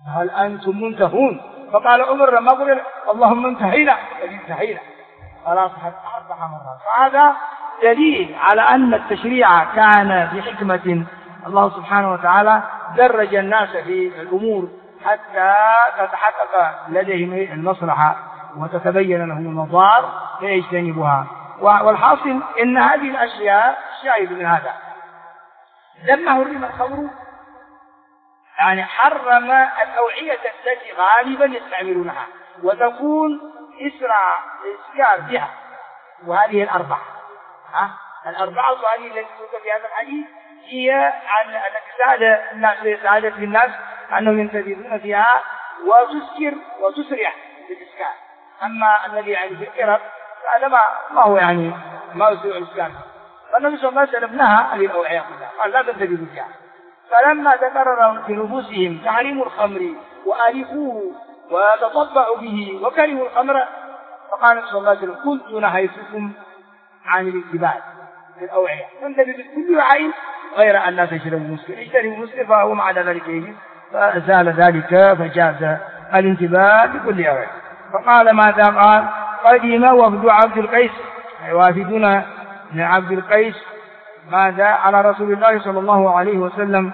هل أنتم منتهون؟ فقال عمر لما قل اللهم انتهينا انتهينا خلاص 4 مرات. فهذا دليل على أن التشريع كان بحكمة. الله سبحانه وتعالى درج الناس في الأمور حتى تتحقق لديهم المصلحة وتتبين لهم المضار فيجتنبها. والحاصل إن هذه الأشياء شاهد من هذا. لما حرم الخمر يعني حرم الأوعية التي غالبا يستعملونها وتكون إسكار بها، وهذه الأربعة هذه التي ذكرت في هذا الحديث هي التي ساعدت الناس أنهم ينتبهون فيها وتسرع بالإسكار. أما الذي يعني في الكرب هذا ما هو يعني ما يسرع الإسكار. فالنبي صلى الله عليه وسلم نهى عن الأوعية كلها قال لا تنتبهوا فيها. فلما تكرر في نفوسهم تحريم الخمر وآلفوه وتطبعوا به وكرهوا الخمر فقال صلى الله عليه وسلم كنت نهيتكم عن الاتباع في الأوعية فانتبهوا بكل عين غير أن لا تشربوا المسكر اجتنبوا المسكر فهو مع ذلك يجب فزال ذلك فجاز الانتباه بكل أوعية. فقال ماذا قال قدم وفد عبد القيس وافدون من عبد القيس ماذا على رسول الله صلى الله عليه وسلم.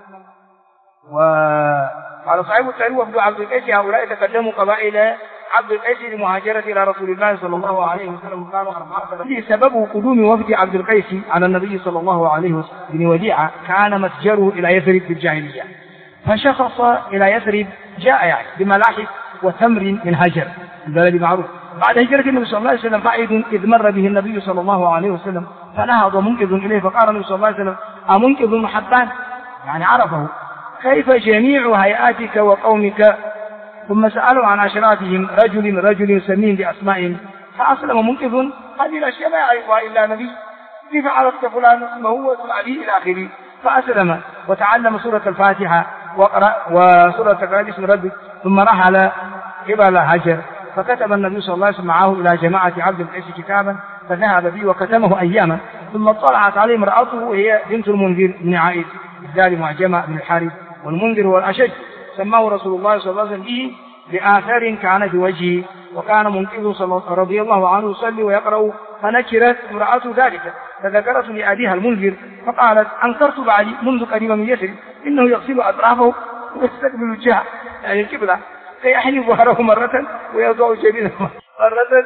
وقال صاحب التاريخ وفد عبد القيس هؤلاء تقدموا قبائل عبد القيس لمهاجرة إلى رسول الله صلى الله عليه وسلم كانوا 4. سبب قدوم وفد عبد القيس على النبي صلى الله عليه وسلم بن وديعة كان متجره إلى يثرب في الجاهلية فشخص إلى يثرب جاء يعني بملاحف وتمر من هجر البلد معروف. بعد هجرة النبي صلى الله عليه وسلم بعيد إذ مر به النبي صلى الله عليه وسلم فنهض منقذ إليه فقال النبي صلى الله عليه وسلم أمنقذ محبان يعني عرفه كيف جميع هيئاتك وقومك. ثم سألوا عن أشرافهم رجل سمين بأسمائهم فأسلم منقذ هذه الأشياء ما يعرفها إلا نبي كيف عرفت فلان اسمه واسم أبيه إلى آخره فأسلم وتعلم سورة الفاتحة وقرأ وسورة تقرأ اسم ربك ثم رحل قبل هجر. فكتب النبي صلى الله عليه وسلم معه إلى جماعة عبد القيس كتابا فذهب به وكتمه أياما ثم اطلعت عليه امرأته وهي بنت المنذر بن عائد الدار معجمة بن الحارث والمنذر هو الأشج سماه رسول الله صلى الله عليه وسلم به بآثار كان في وجهه وكان منقذ رضي الله عنه يصلي ويقرأ فنكرت امرأته ذلك فذكرت لأبيها المنذر فقالت أنكرت بعدي منذ قريب من يثرب إنه يغسل أطرافه ويستقبل الجهة يعني القبلة فيحني ظهره مرة ويضع جبينه مرة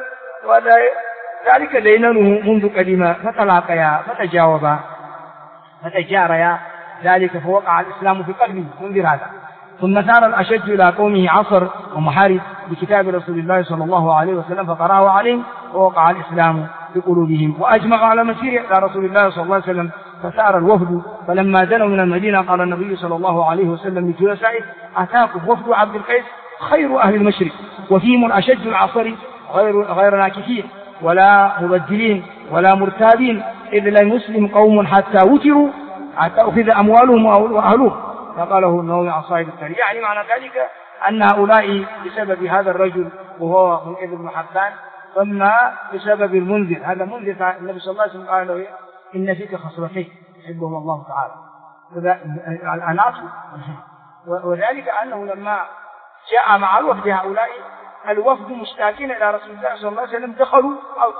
ذلك دينانه منذ قديما فتلاقيا فتجاوبا فتجاريا ذلك فوقع الإسلام في قلبه منذر هذا. ثم ثار الأشج إلى قومه عصر ومحارب بكتاب رسول الله صلى الله عليه وسلم فقرأه عليهم ووقع الإسلام في قلوبهم وأجمعوا على مسير إلى رسول الله صلى الله عليه وسلم. فسار الوفد فلما دنوا من المدينة قال النبي صلى الله عليه وسلم لجلسائه أتاكم وفد عبد القيس خير أهل المشرق وفيهم الأشج العصر غير ناكثين ولا مبدلين ولا مرتابين إذ لم يسلم قوم حتى وتروا حتى أخذ أموالهم وأهلهم. فقاله النووي عن صاحب التاريخ يعني معنى ذلك أن هؤلاء بسبب هذا الرجل وهو منقذ بن حبان ثم بسبب المنذر هذا منذر النبي صلى الله عليه وسلم قال له إن فيك خصلتين يحبهم الله تعالى الأناس وذلك أنه لما جاء مع الوفد هؤلاء الوفد مشتاكين إلى رسول الله صلى الله عليه وسلم دخلوا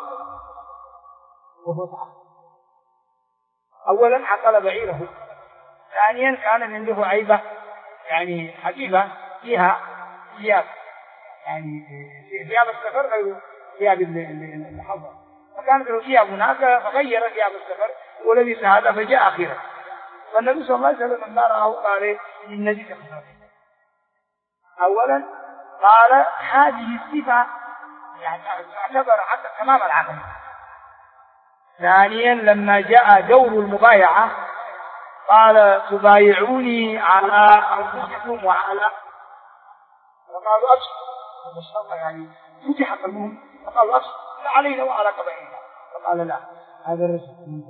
وهو تعالى أولا عقل بعيره ثانيا كان عنده عيبة يعني حقيبة فيها ثياب يعني ثياب السفر غير ثياب الحضر فكانت له ثياب هناك فغير ثياب السفر ولبس هذا فجاء أخيرا. فالنبي صلى الله عليه وسلم لما رآه قال إن ذيك خصلتين أولا قال هذه الصفة يعني اعتبر حتى تمام العقل. ثانيا لما جاء دور المبايعة قال تبايعوني على أنفسكم وعلى وقالوا أبشر يعني فتح قلبهم فقالوا أبشر لا علينا وعلى قبائلنا فقال لا هذا الرسول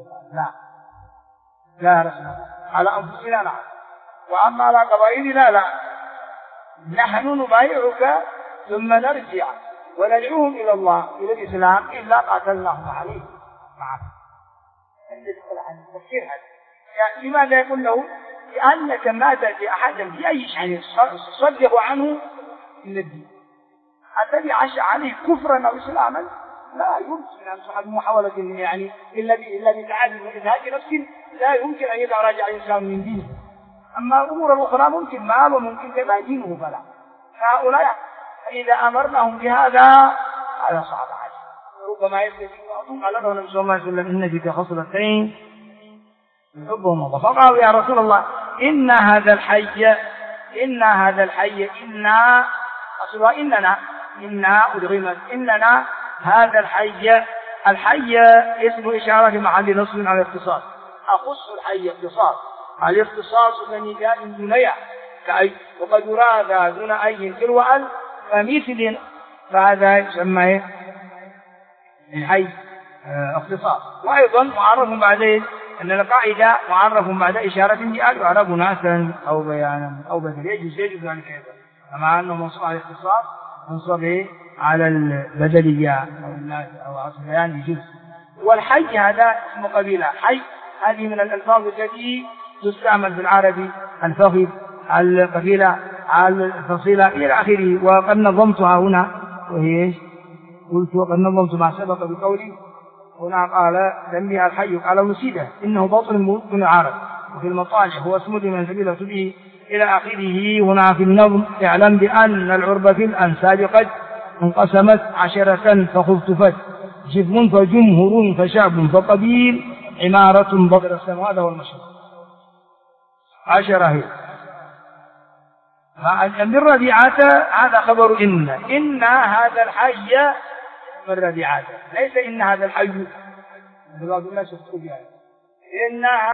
لا رسول على أنفسنا لا وأما على قبائلنا لا نحن نبايعك ثم نرجع وندعوهم إلى الله إلى الإسلام إلا قاتلناهم عليه معنا. عند التفكير هذا يعني لماذا يقول له؟ لأنك ما تأتي أحدا بأي شيء تصدق عنه من الدين الذي عاش عليه كفرا أو إسلاما، لا يمكن أن تحب محاولة يعني إلا بتعلم وإزهاق نفس، لا يمكن أن يتراجع الإنسان من دينه. أما الأمور الأخرى ممكن مال وممكن كذا، دينه فلا. فهؤلاء إذا أمرناهم بهذا هذا صعب عليه، ربما يستجيب بعضهم. قال له النبي صلى الله عليه وسلم إن فيك خصلتين يحبهم الله، فقالوا يا رسول الله إن هذا الحي إننا هذا الحي اسم إشارة في محل نصب على الاختصاص. أخص الحي اختصاص، الاختصاص بنداء دنيا كأي، وقد يراد دون أي تلو ال فمثل، فهذا يسمى الحي اختصاص. وأيضا معرف بعدين أن القاعدة معرف بعد إشارة بأل يعرف ناسا أو بيانا أو بدل، يجوز ذلك أيضا، كما أنه منصوب على الاختصاص منصوب على البدلية أو الناس أو على البيان يجوز. والحي هذا اسم قبيلة، حي هذه من الألفاظ التي تستعمل في العربي، الفخذ، القبيلة، الفصيلة إلى آخره. وقد نظمتها هنا، وهي قلت وقد نظمت ما سبق بقولي هنا قال سميها الحي، قال نسيده إنه باطل من العرب، وفي المطالع هو اسم من سبيل به إلى آخره. هنا في النظم اعلم بأن العرب في الأنساب قد انقسمت 10 فخفتفت، جذم فجمهور فشعب فقبيل عمارة بطر السماء. هذا هو المشهور 10 هي. بالربيعة هذا خبر إن هذا الحي بالربيعة، ليس إن هذا الحي. بعض الناس يقول يعني إن